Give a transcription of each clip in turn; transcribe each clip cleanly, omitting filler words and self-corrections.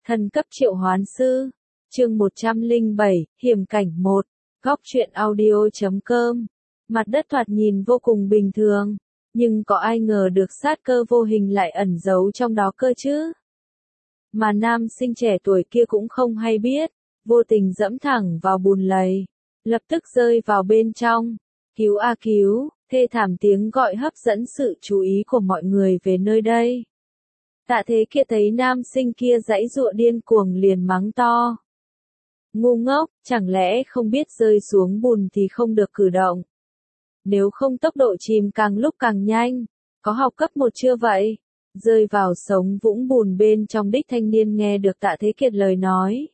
Thần cấp triệu hoán sư. Chương 107, hiểm cảnh 1. Góc truyện audio.com. Mặt đất thoạt nhìn vô cùng bình thường, nhưng có ai ngờ được sát cơ vô hình lại ẩn giấu trong đó cơ chứ? Mà nam sinh trẻ tuổi kia cũng không hay biết, vô tình dẫm thẳng vào bùn lầy, lập tức rơi vào bên trong. Cứu a cứu, thê thảm tiếng gọi hấp dẫn sự chú ý của mọi người về nơi đây. Tạ Thế Kiệt thấy nam sinh kia giãy giụa điên cuồng liền mắng to. Ngu ngốc, chẳng lẽ không biết rơi xuống bùn thì không được cử động? Nếu không tốc độ chìm càng lúc càng nhanh, có học cấp 1 chưa vậy? Rơi vào sống vũng bùn bên trong đích thanh niên nghe được Tạ Thế Kiệt lời nói.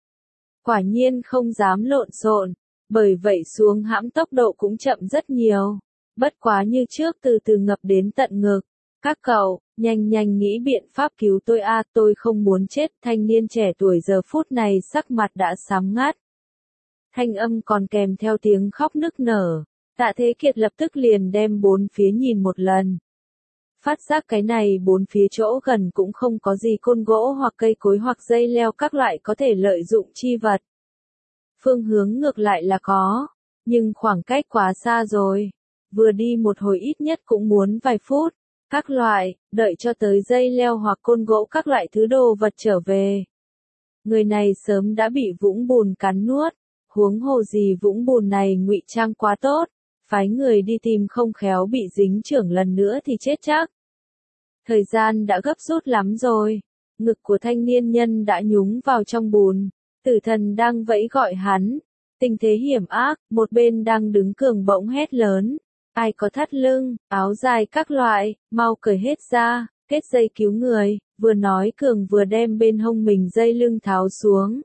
Quả nhiên không dám lộn xộn, bởi vậy xuống hãm tốc độ cũng chậm rất nhiều. Bất quá như trước từ từ ngập đến tận ngực. Các cậu, nhanh nhanh nghĩ biện pháp cứu tôi a, tôi không muốn chết. Thanh niên trẻ tuổi giờ phút này sắc mặt đã xám ngắt. Thanh âm còn kèm theo tiếng khóc nức nở. Tạ Thế Kiệt lập tức liền đem bốn phía nhìn một lần. Phát giác cái này bốn phía chỗ gần cũng không có gì côn gỗ hoặc cây cối hoặc dây leo các loại có thể lợi dụng chi vật. Phương hướng ngược lại là có, nhưng khoảng cách quá xa rồi. Vừa đi một hồi ít nhất cũng muốn vài phút. Các loại, đợi cho tới dây leo hoặc côn gỗ các loại thứ đồ vật trở về. Người này sớm đã bị vũng bùn cắn nuốt, huống hồ gì vũng bùn này ngụy trang quá tốt, phái người đi tìm không khéo bị dính chưởng lần nữa thì chết chắc. Thời gian đã gấp rút lắm rồi, ngực của thanh niên nhân đã nhúng vào trong bùn, tử thần đang vẫy gọi hắn, tình thế hiểm ác, một bên đang đứng cường bỗng hét lớn. Ai có thắt lưng, áo dài các loại, mau cởi hết ra, kết dây cứu người, vừa nói cường vừa đem bên hông mình dây lưng tháo xuống.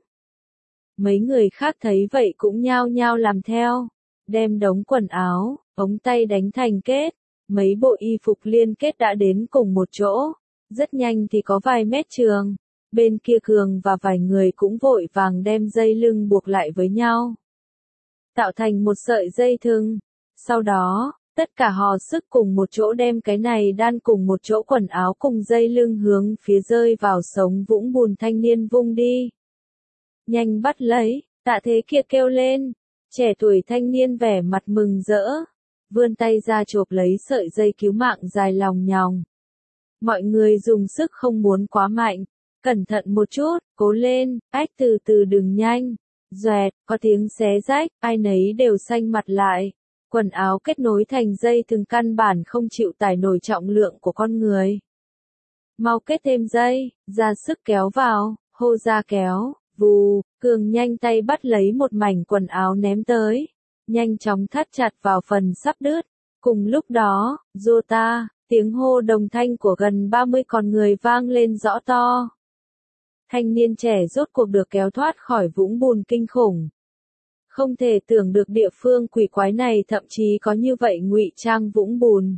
Mấy người khác thấy vậy cũng nhao nhao làm theo, đem đống quần áo, ống tay đánh thành kết, mấy bộ y phục liên kết đã đến cùng một chỗ, rất nhanh thì có vài mét trường, bên kia cường và vài người cũng vội vàng đem dây lưng buộc lại với nhau, tạo thành một sợi dây thừng. Sau đó, tất cả hò sức cùng một chỗ đem cái này đan cùng một chỗ quần áo cùng dây lưng hướng phía rơi vào sống vũng bùn thanh niên vung đi. Nhanh bắt lấy, Tạ Thế Kiệt kêu lên. Trẻ tuổi thanh niên vẻ mặt mừng rỡ, vươn tay ra chộp lấy sợi dây cứu mạng dài lòng nhòng. Mọi người dùng sức không muốn quá mạnh, cẩn thận một chút, cố lên, ách từ từ đừng nhanh. Doẹt, có tiếng xé rách, ai nấy đều xanh mặt lại. Quần áo kết nối thành dây thừng căn bản không chịu tải nổi trọng lượng của con người. Mau kết thêm dây, ra sức kéo vào, hô ra kéo, vù, cường nhanh tay bắt lấy một mảnh quần áo ném tới. Nhanh chóng thắt chặt vào phần sắp đứt. Cùng lúc đó, Jota, tiếng hô đồng thanh của gần 30 con người vang lên rõ to. Thanh niên trẻ rốt cuộc được kéo thoát khỏi vũng bùn kinh khủng. Không thể tưởng được địa phương quỷ quái này thậm chí có như vậy ngụy trang vũng bùn.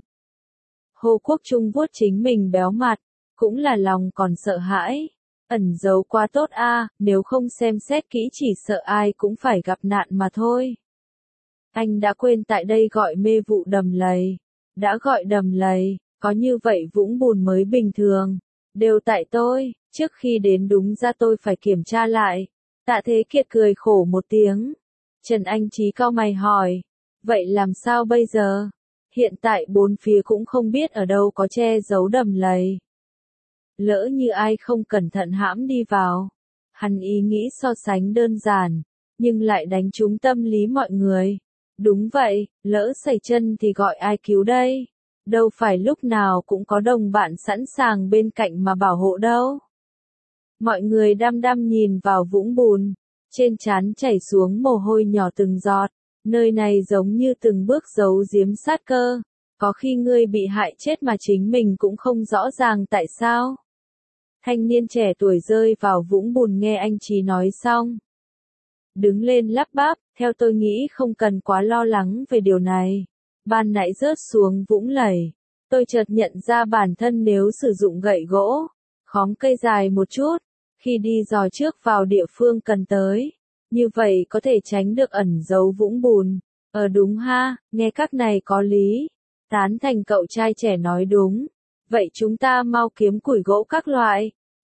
Hồ Quốc Trung vuốt chính mình béo mặt, cũng là lòng còn sợ hãi. Ẩn giấu quá tốt a, nếu không xem xét kỹ chỉ sợ ai cũng phải gặp nạn mà thôi. Anh đã quên tại đây gọi mê vụ đầm lầy. Đã gọi đầm lầy, có như vậy vũng bùn mới bình thường. Đều tại tôi, trước khi đến đúng ra tôi phải kiểm tra lại. Tạ Thế Kiệt cười khổ một tiếng. Trần Anh Chí cau mày hỏi, vậy làm sao bây giờ? Hiện tại bốn phía cũng không biết ở đâu có che giấu đầm lầy. Lỡ như ai không cẩn thận hãm đi vào. Hắn ý nghĩ so sánh đơn giản, nhưng lại đánh trúng tâm lý mọi người. Đúng vậy, lỡ sẩy chân thì gọi ai cứu đây? Đâu phải lúc nào cũng có đồng bạn sẵn sàng bên cạnh mà bảo hộ đâu. Mọi người đăm đăm nhìn vào vũng bùn. Trên trán chảy xuống mồ hôi nhỏ từng giọt, nơi này giống như từng bước giấu giếm sát cơ, có khi ngươi bị hại chết mà chính mình cũng không rõ ràng tại sao. Thanh niên trẻ tuổi rơi vào vũng bùn nghe anh Chí nói xong. Đứng lên lắp bắp, theo tôi nghĩ không cần quá lo lắng về điều này. Ban nãy rớt xuống vũng lầy, tôi chợt nhận ra bản thân nếu sử dụng gậy gỗ, khóm cây dài một chút, khi đi dò trước vào địa phương cần tới, như vậy có thể tránh được ẩn giấu vũng bùn. Đúng ha, nghe các này có lý. Tán thành cậu trai trẻ nói đúng. Vậy chúng ta mau kiếm củi gỗ các loại.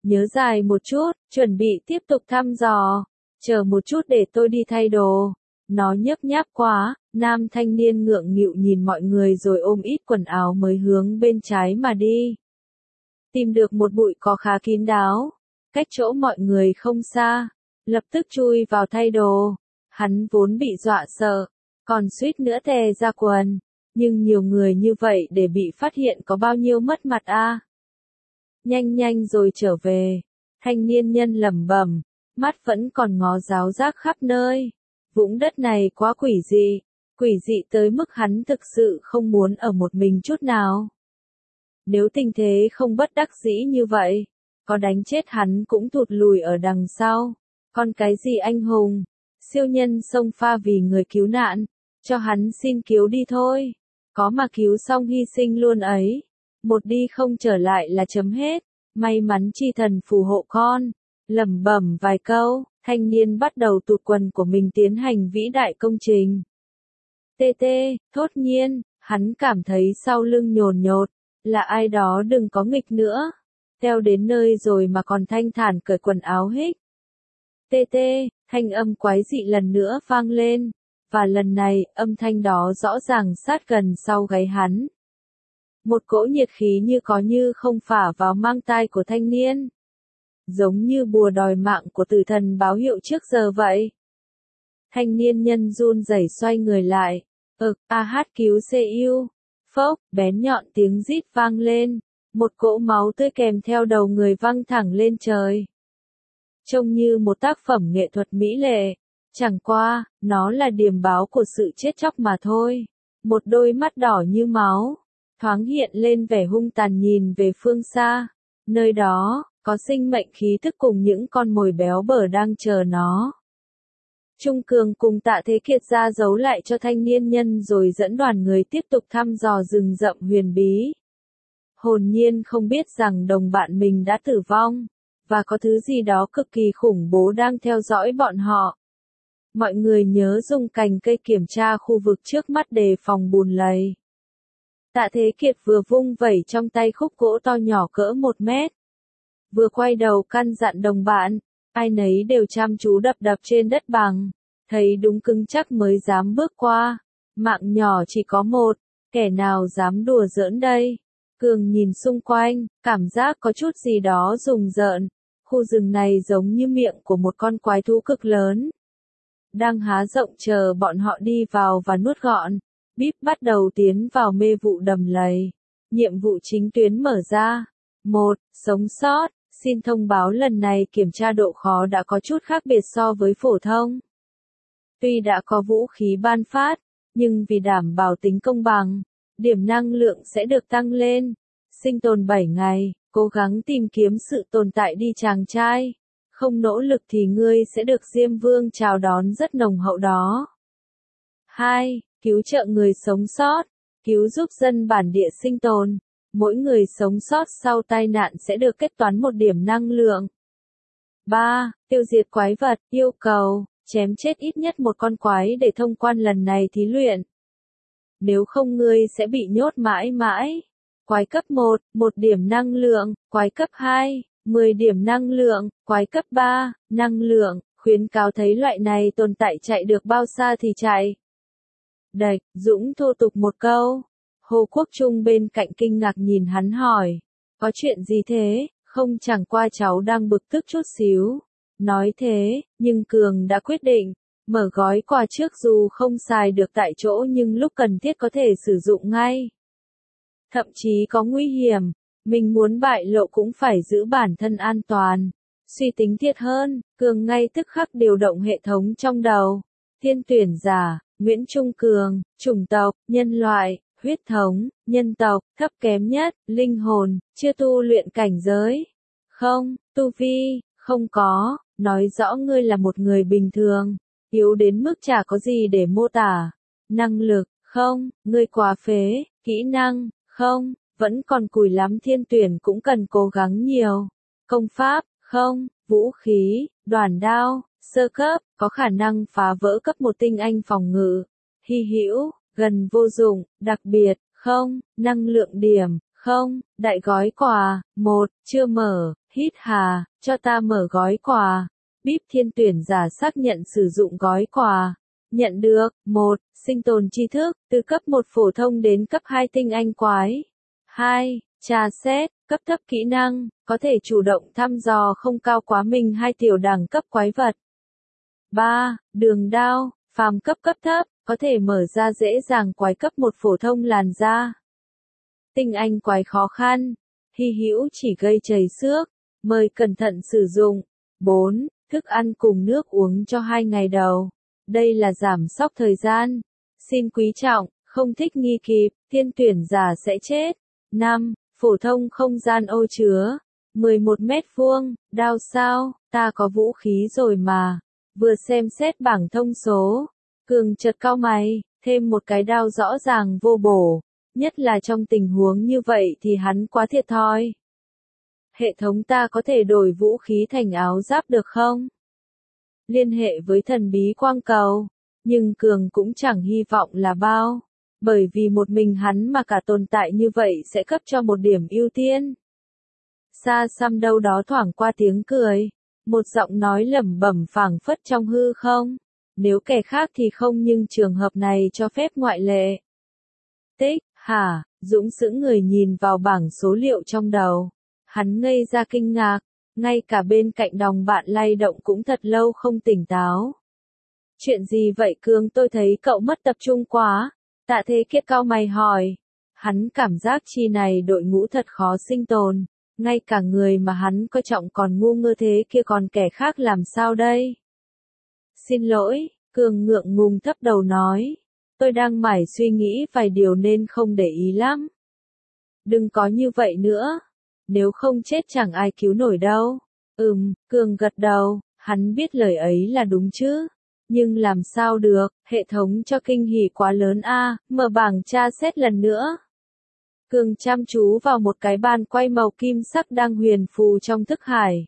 Nhớ dài một chút, chuẩn bị tiếp tục thăm dò. Chờ một chút để tôi đi thay đồ. Nó nhấp nháp quá, nam thanh niên ngượng nghịu nhìn mọi người rồi ôm ít quần áo mới hướng bên trái mà đi. Tìm được một bụi cỏ khá kín đáo, cách chỗ mọi người không xa, lập tức chui vào thay đồ. Hắn vốn bị dọa sợ, còn suýt nữa tè ra quần, nhưng nhiều người như vậy để bị phát hiện có bao nhiêu mất mặt a. Nhanh nhanh rồi trở về, thanh niên nhân lẩm bẩm, mắt vẫn còn ngó giáo giác khắp nơi. Vũng đất này quá quỷ dị tới mức hắn thực sự không muốn ở một mình chút nào. Nếu tình thế không bất đắc dĩ như vậy, có đánh chết hắn cũng thụt lùi ở đằng sau. Còn cái gì anh hùng, siêu nhân xông pha vì người cứu nạn, cho hắn xin cứu đi thôi. Có mà cứu xong hy sinh luôn ấy. Một đi không trở lại là chấm hết. May mắn chi thần phù hộ con. Lẩm bẩm vài câu, thanh niên bắt đầu tụt quần của mình tiến hành vĩ đại công trình. Thốt nhiên, hắn cảm thấy sau lưng nhồn nhột, là ai đó đừng có nghịch nữa. Theo đến nơi rồi mà còn thanh thản cởi quần áo hích. Thanh âm quái dị lần nữa vang lên, và lần này âm thanh đó rõ ràng sát gần sau gáy hắn. Một cỗ nhiệt khí như có như không phả vào mang tai của thanh niên. Giống như bùa đòi mạng của tử thần báo hiệu trước giờ vậy. Thanh niên nhân run rẩy xoay người lại. Cứu CU. Phốc, bén nhọn tiếng rít vang lên. Một cỗ máu tươi kèm theo đầu người văng thẳng lên trời. Trông như một tác phẩm nghệ thuật mỹ lệ. Chẳng qua, nó là điềm báo của sự chết chóc mà thôi. Một đôi mắt đỏ như máu, thoáng hiện lên vẻ hung tàn nhìn về phương xa. Nơi đó, có sinh mệnh khí thức cùng những con mồi béo bở đang chờ nó. Trung Cường cùng Tạ Thế Kiệt ra giấu lại cho thanh niên nhân rồi dẫn đoàn người tiếp tục thăm dò rừng rậm huyền bí. Hồn nhiên không biết rằng đồng bạn mình đã tử vong, và có thứ gì đó cực kỳ khủng bố đang theo dõi bọn họ. Mọi người nhớ dùng cành cây kiểm tra khu vực trước mắt đề phòng bùn lầy. Tạ Thế Kiệt vừa vung vẩy trong tay khúc gỗ to nhỏ cỡ 1 mét. Vừa quay đầu căn dặn đồng bạn, ai nấy đều chăm chú đập trên đất bằng, thấy đúng cứng chắc mới dám bước qua. Mạng nhỏ chỉ có một, kẻ nào dám đùa giỡn đây? Cường nhìn xung quanh, cảm giác có chút gì đó rùng rợn. Khu rừng này giống như miệng của một con quái thú cực lớn. Đang há rộng chờ bọn họ đi vào và nuốt gọn. Bíp bắt đầu tiến vào mê vụ đầm lầy. Nhiệm vụ chính tuyến mở ra. 1. Sống sót. Xin thông báo lần này kiểm tra độ khó đã có chút khác biệt so với phổ thông. Tuy đã có vũ khí ban phát, nhưng vì đảm bảo tính công bằng, điểm năng lượng sẽ được tăng lên. Sinh tồn 7 ngày, cố gắng tìm kiếm sự tồn tại đi chàng trai. Không nỗ lực thì ngươi sẽ được Diêm Vương chào đón rất nồng hậu đó. 2. Cứu trợ người sống sót. Cứu giúp dân bản địa sinh tồn. Mỗi người sống sót sau tai nạn sẽ được kết toán một điểm năng lượng. 3. Tiêu diệt quái vật. Yêu cầu, chém chết ít nhất một con quái để thông quan lần này thí luyện. Nếu không ngươi sẽ bị nhốt mãi mãi. Quái cấp 1, 1 điểm năng lượng. Quái cấp 2, 10 điểm năng lượng. Quái cấp 3, năng lượng. Khuyến cáo thấy loại này tồn tại chạy được bao xa thì chạy. Đạch, Dũng thô tục một câu. Hồ Quốc Trung bên cạnh kinh ngạc nhìn hắn hỏi. Có chuyện gì thế? Không, chẳng qua cháu đang bực tức chút xíu. Nói thế, nhưng Cường đã quyết định. Mở gói quà trước dù không xài được tại chỗ nhưng lúc cần thiết có thể sử dụng ngay. Thậm chí có nguy hiểm. Mình muốn bại lộ cũng phải giữ bản thân an toàn. Suy tính thiệt hơn, Cường ngay tức khắc điều động hệ thống trong đầu. Thiên tuyển giả, Nguyễn Trung Cường, chủng tộc, nhân loại, huyết thống, nhân tộc, thấp kém nhất, linh hồn, chưa tu luyện cảnh giới. Không, tu vi, không có, nói rõ ngươi là một người bình thường, yếu đến mức chả có gì để mô tả. Năng lực, không, ngươi quá phế, kỹ năng, không, vẫn còn cùi lắm thiên tuyển cũng cần cố gắng nhiều. Công pháp, không, vũ khí, đoàn đao, sơ cấp, có khả năng phá vỡ cấp 1 tinh anh phòng ngự. Hy hữu, gần vô dụng, đặc biệt, không, năng lượng điểm, không, đại gói quà, 1, chưa mở, Hít hà, cho ta mở gói quà. Bíp Thiên tuyển giả xác nhận sử dụng gói quà. Nhận được, 1. Sinh tồn tri thức, từ cấp 1 phổ thông đến cấp 2 tinh anh quái. 2. Tra xét, cấp thấp kỹ năng, có thể chủ động thăm dò không cao quá mình hai tiểu đẳng cấp quái vật. 3. Đường đao, phàm cấp cấp thấp, có thể mở ra dễ dàng quái cấp 1 phổ thông làn da. Tinh anh quái khó khăn, hy hữu chỉ gây chảy xước, mời cẩn thận sử dụng. 4. Thức ăn cùng nước uống cho 2 ngày đầu. Đây là giảm sốc thời gian. Xin quý trọng, không thích nghi kịp, thiên tuyển giả sẽ chết. 5. Phổ thông không gian ô chứa. 11 mét vuông, đao sao, ta có vũ khí rồi mà. Vừa xem xét bảng thông số. Cường chợt cau mày, thêm một cái đao rõ ràng vô bổ. Nhất là trong tình huống như vậy thì hắn quá thiệt thòi. Hệ thống ta có thể đổi vũ khí thành áo giáp được không? Liên hệ với thần bí quang cầu. Nhưng Cường cũng chẳng hy vọng là bao. Bởi vì một mình hắn mà cả tồn tại như vậy sẽ cấp cho một điểm ưu tiên. Xa xăm đâu đó thoảng qua tiếng cười. Một giọng nói lẩm bẩm phảng phất trong hư không. Nếu kẻ khác thì không nhưng trường hợp này cho phép ngoại lệ. Tích, hả, Dũng sững người nhìn vào bảng số liệu trong đầu. Hắn ngây ra kinh ngạc, ngay cả bên cạnh đồng bạn lay động cũng thật lâu không tỉnh táo. Chuyện gì vậy Cương, tôi thấy cậu mất tập trung quá. Tạ Thế Kiệt cau mày hỏi. Hắn cảm giác chi này đội ngũ thật khó sinh tồn. Ngay cả người mà hắn coi trọng còn ngu ngơ thế kia còn kẻ khác làm sao đây? Xin lỗi, Cương ngượng ngùng thấp đầu nói. Tôi đang mải suy nghĩ vài điều nên không để ý lắm. Đừng có như vậy nữa. Nếu không chết chẳng ai cứu nổi đâu. Cương gật đầu, hắn biết lời ấy là đúng chứ. Nhưng làm sao được, hệ thống cho kinh hỉ quá lớn a. Mở bảng tra xét lần nữa. Cương chăm chú vào một cái bàn quay màu kim sắc đang huyền phù trong thức hải.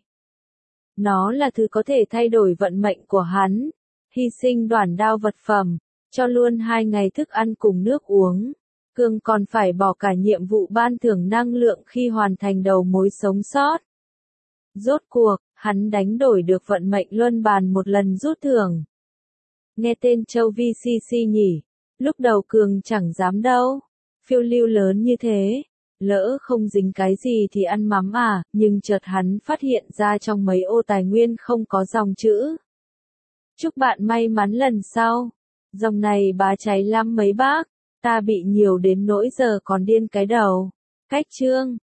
Nó là thứ có thể thay đổi vận mệnh của hắn. Hy sinh đoản đao vật phẩm, cho luôn 2 ngày thức ăn cùng nước uống. Cương còn phải bỏ cả nhiệm vụ ban thưởng năng lượng khi hoàn thành đầu mối sống sót. Rốt cuộc, hắn đánh đổi được vận mệnh luân bàn một lần rút thưởng. Nghe tên Châu VCC nhỉ? Lúc đầu Cường chẳng dám đâu. Phiêu lưu lớn như thế. Lỡ không dính cái gì thì ăn mắm à, nhưng chợt hắn phát hiện ra trong mấy ô tài nguyên không có dòng chữ. Chúc bạn may mắn lần sau. Dòng này bá cháy lắm mấy bác. Ta bị nhiều đến nỗi giờ còn điên cái đầu. Cách chương.